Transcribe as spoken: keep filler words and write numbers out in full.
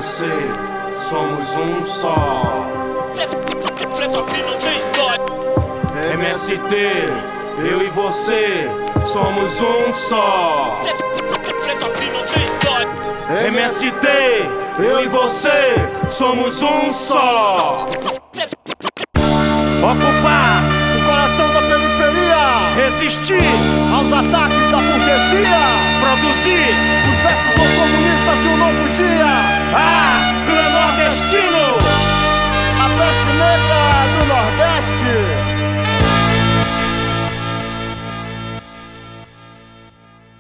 você somos um só. M S T, eu e você somos um só. M S T, eu e você somos um só. Ocupar o coração da periferia, Resistir aos ataques da burguesia, produzir os versos não comunistas de um novo dia. Ah!